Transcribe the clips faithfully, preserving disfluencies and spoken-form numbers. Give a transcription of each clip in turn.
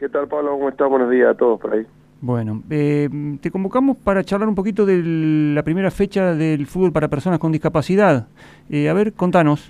¿Qué tal, Pablo? ¿Cómo estás? Buenos días a todos por ahí. Bueno, eh, te convocamos para charlar un poquito de la primera fecha del fútbol para personas con discapacidad. Eh, a ver, contanos.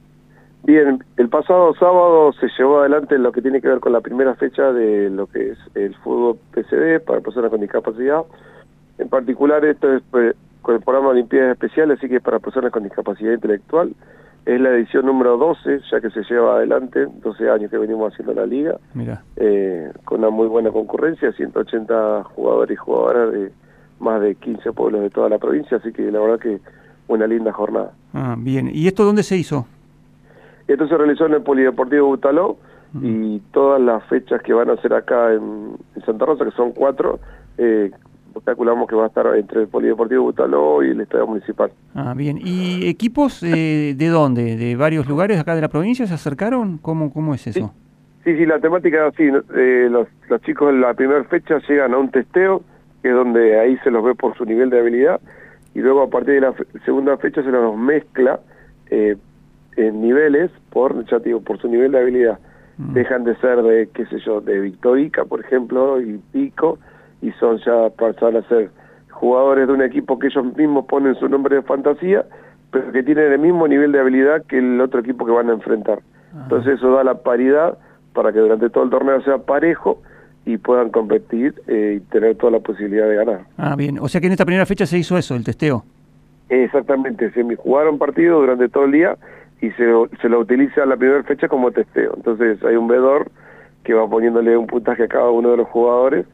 Bien, el pasado sábado se llevó adelante lo que tiene que ver con la primera fecha de lo que es el fútbol P C D para personas con discapacidad. En particular, esto es pues, con el programa Olimpiadas Especiales, así que es para personas con discapacidad intelectual. Es la edición número doce, ya que se lleva adelante, doce años que venimos haciendo la liga. Mirá. Eh, con una muy buena concurrencia, ciento ochenta jugadores y jugadoras de más de quince pueblos de toda la provincia, así que la verdad que una linda jornada. Ah, bien. ¿Y esto dónde se hizo? Esto se realizó en el Polideportivo Butaló, uh-huh. y todas las fechas que van a ser acá en, en Santa Rosa, que son cuatro, eh, calculamos que va a estar entre el Polideportivo Butaló y el Estadio Municipal. Ah, bien. ¿Y equipos eh, de dónde? ¿De varios lugares acá de la provincia se acercaron? ¿Cómo, cómo es eso? Sí, sí, sí, la temática es así. Eh, los, los chicos en la primera fecha llegan a un testeo, que es donde ahí se los ve por su nivel de habilidad, y luego a partir de la fe segunda fecha se los mezcla eh, en niveles, por, ya te digo, por su nivel de habilidad. Mm. Dejan de ser de, qué sé yo, de Victorica, por ejemplo, y Pico, y son ya, pasan a ser jugadores de un equipo que ellos mismos ponen su nombre de fantasía, pero que tienen el mismo nivel de habilidad que el otro equipo que van a enfrentar. Ajá. Entonces eso da la paridad para que durante todo el torneo sea parejo y puedan competir eh, y tener toda la posibilidad de ganar. Ah, bien. O sea que en esta primera fecha se hizo eso, el testeo. Exactamente. Se jugaron partidos durante todo el día y se, se lo utiliza la primera fecha como testeo. Entonces hay un veedor que va poniéndole un puntaje a cada uno de los jugadores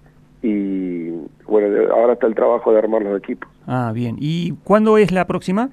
y bueno, ahora está el trabajo de armar los equipos. Ah, bien. ¿Y cuándo es la próxima?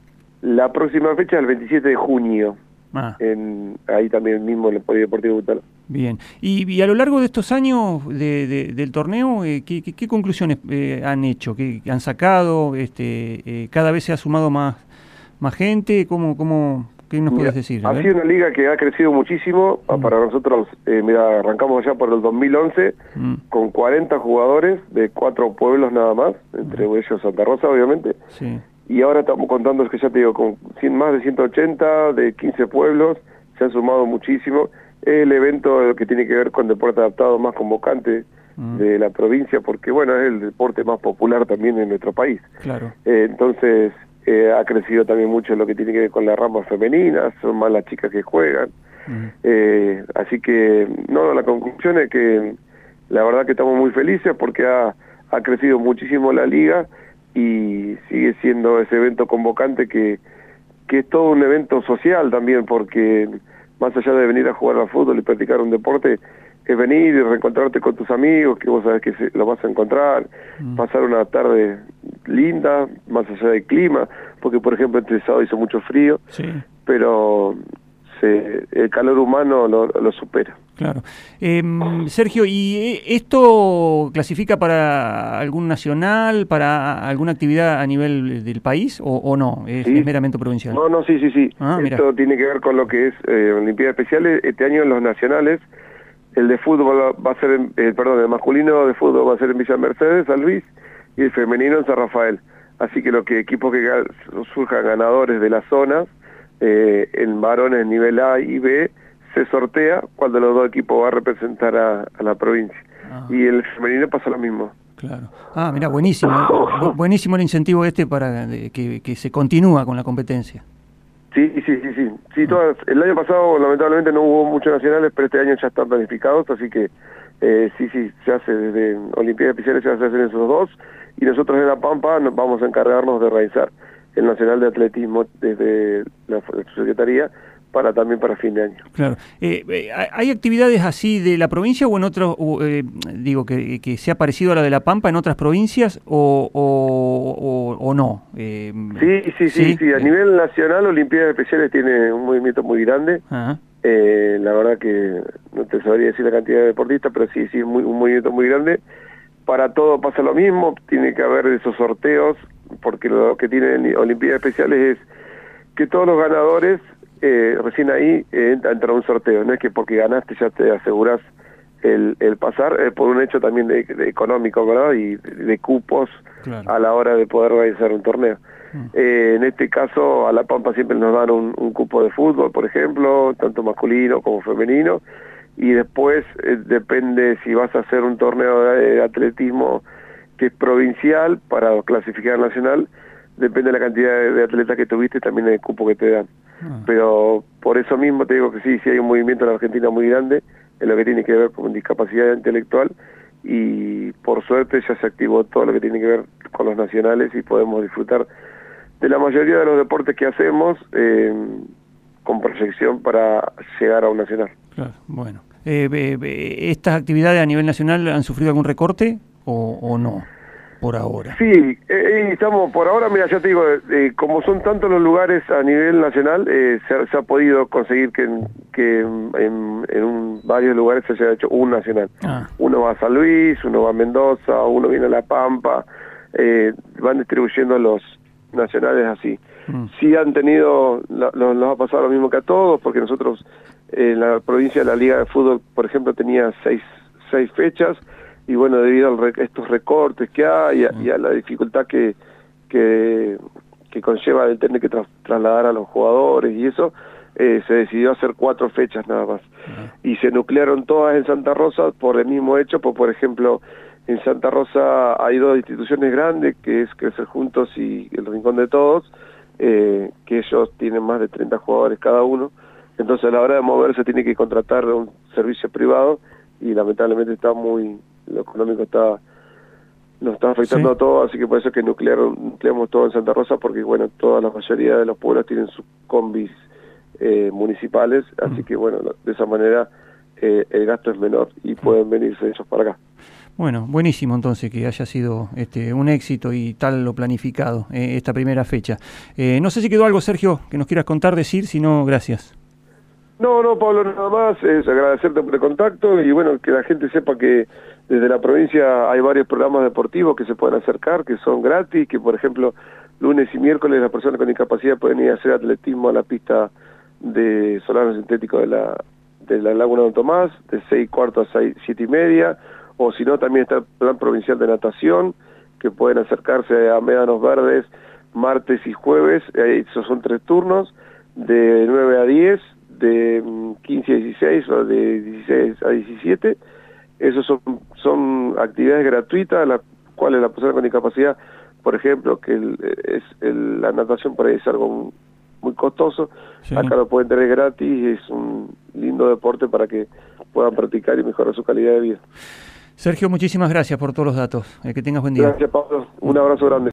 La próxima fecha es el veintisiete de junio. Ah. En, ahí también mismo en el Polideportivo Butaló. Bien. Y, y a lo largo de estos años de, de, del torneo, eh, ¿qué, qué, ¿qué conclusiones eh, han hecho? ¿Qué han sacado? Este, eh, ¿Cada vez se ha sumado más, más gente? ¿Cómo, cómo, ¿Qué nos puedes decir? Ha sido una liga que ha crecido muchísimo. Mm. Para nosotros, eh, mira, arrancamos ya por el dos mil once mm. con cuarenta jugadores de cuatro pueblos nada más, entre mm. ellos Santa Rosa, obviamente. Sí. Y ahora estamos contando, es que ya te digo, con cien, más de ciento ochenta, de quince pueblos, se han sumado muchísimo. Es el evento que tiene que ver con deporte adaptado más convocante mm. de la provincia, porque bueno, es el deporte más popular también en nuestro país. Claro. Eh, entonces, eh, ha crecido también mucho lo que tiene que ver con la rama femenina, son más las chicas que juegan. Mm. Eh, así que, no, la conclusión es que la verdad que estamos muy felices porque ha, ha crecido muchísimo la liga y sigue siendo ese evento convocante que, que es todo un evento social también, porque más allá de venir a jugar al fútbol y practicar un deporte, es venir y reencontrarte con tus amigos, que vos sabés que se, lo vas a encontrar, mm. pasar una tarde linda, más allá del clima, porque por ejemplo este sábado hizo mucho frío, sí. pero se, el calor humano lo, lo supera. Claro. Eh, Sergio, ¿y esto clasifica para algún nacional, para alguna actividad a nivel del país o, o no? ¿Es, ¿Sí? ¿Es meramente provincial? No, no, sí, sí, sí. Ah, esto mira. tiene que ver con lo que es eh, Olimpiadas Especiales. Este año en los nacionales, el de fútbol va a ser, en, eh, perdón, el masculino de fútbol va a ser en Villa Mercedes, San Luis, y el femenino en San Rafael. Así que los que equipos que surjan ganadores de las zonas, eh, en varones nivel A y B, se sortea cuando los dos equipos va a representar a, a la provincia. Ah. Y el femenino pasa lo mismo. Claro. Ah, mira, buenísimo. Bu buenísimo el incentivo este para de, que, que se continúa con la competencia. Sí, sí, sí, sí. sí todas, el año pasado lamentablemente no hubo muchos nacionales, pero este año ya están planificados, así que eh, sí, sí, se hace desde Olimpiadas Especiales, se hacen esos dos, y nosotros en La Pampa nos vamos a encargarnos de realizar el Nacional de Atletismo desde la Secretaría, para también para fin de año. Claro. Eh, eh, ¿Hay actividades así de la provincia o en otros, eh, digo, que, que sea parecido a la de La Pampa en otras provincias o, o, o, o no? Eh, sí, sí, sí, sí, sí. A eh. nivel nacional, Olimpiadas Especiales tiene un movimiento muy grande. Ajá. Eh, la verdad que no te sabría decir la cantidad de deportistas, pero sí, sí, muy, un movimiento muy grande. Para todo pasa lo mismo, tiene que haber esos sorteos, porque lo que tienen Olimpiadas Especiales es que todos los ganadores Eh, recién ahí eh, entra, entra un sorteo, no es que porque ganaste ya te asegurás el, el pasar, eh, por un hecho también de, de económico, ¿verdad? Y de, de cupos, claro, a la hora de poder realizar un torneo. Mm. Eh, en este caso, a La Pampa siempre nos dan un, un cupo de fútbol, por ejemplo, tanto masculino como femenino, y después eh, depende si vas a hacer un torneo de, de atletismo que es provincial para clasificar al nacional, depende de la cantidad de, de atletas que tuviste, también el cupo que te dan. Ah. Pero por eso mismo te digo que sí, sí hay un movimiento en la Argentina muy grande en lo que tiene que ver con discapacidad intelectual, y por suerte ya se activó todo lo que tiene que ver con los nacionales y podemos disfrutar de la mayoría de los deportes que hacemos eh, con proyección para llegar a un nacional. Claro, bueno. Eh, eh, ¿Estas actividades a nivel nacional han sufrido algún recorte o, o no, por ahora? Sí, eh, estamos por ahora, mira, ya te digo, eh, como son tantos los lugares a nivel nacional, eh, se, se ha podido conseguir que, que en, en un, varios lugares se haya hecho un nacional. Ah. Uno va a San Luis, uno va a Mendoza, uno viene a La Pampa, eh, van distribuyendo los nacionales así. Mm. Sí han tenido, los lo, lo ha pasado lo mismo que a todos, porque nosotros en la provincia de la Liga de Fútbol, por ejemplo, tenía seis, seis fechas, y bueno, debido a rec estos recortes que hay y a, y a la dificultad que, que, que conlleva el tener que tra trasladar a los jugadores y eso, eh, se decidió hacer cuatro fechas nada más. Uh-huh. Y se nuclearon todas en Santa Rosa por el mismo hecho, por, por ejemplo, en Santa Rosa hay dos instituciones grandes, que es Crecer Juntos y el Rincón de Todos, eh, que ellos tienen más de treinta jugadores cada uno, entonces a la hora de moverse tiene que contratar un servicio privado, y lamentablemente está muy, lo económico está, nos está afectando sí. a todos, así que por eso es que nuclearon, nucleamos todo en Santa Rosa, porque bueno, toda la mayoría de los pueblos tienen sus combis eh, municipales, así mm. que bueno, de esa manera eh, el gasto es menor y pueden venirse ellos para acá. Bueno, buenísimo entonces que haya sido este, un éxito y tal lo planificado, eh, esta primera fecha. Eh, no sé si quedó algo, Sergio, que nos quieras contar, decir, si no, gracias. No, no, Pablo, nada más, es agradecerte por el contacto y bueno, que la gente sepa que desde la provincia hay varios programas deportivos que se pueden acercar, que son gratis, que por ejemplo lunes y miércoles las personas con discapacidad pueden ir a hacer atletismo a la pista de solano sintético de la, de la Laguna Don Tomás, de seis y cuarto a seis, siete y media, o si no también está el plan provincial de natación, que pueden acercarse a Médanos Verdes martes y jueves, esos son tres turnos, de nueve a diez, de quince a dieciséis o de dieciséis a diecisiete, esos son, son actividades gratuitas, las cuales la persona con discapacidad, por ejemplo, que el, es el, la natación por ahí es algo muy, muy costoso, sí. Acá lo pueden tener gratis, es un lindo deporte para que puedan practicar y mejorar su calidad de vida. Sergio, muchísimas gracias por todos los datos, eh, que tengas buen día. Gracias, Pablo, un abrazo grande.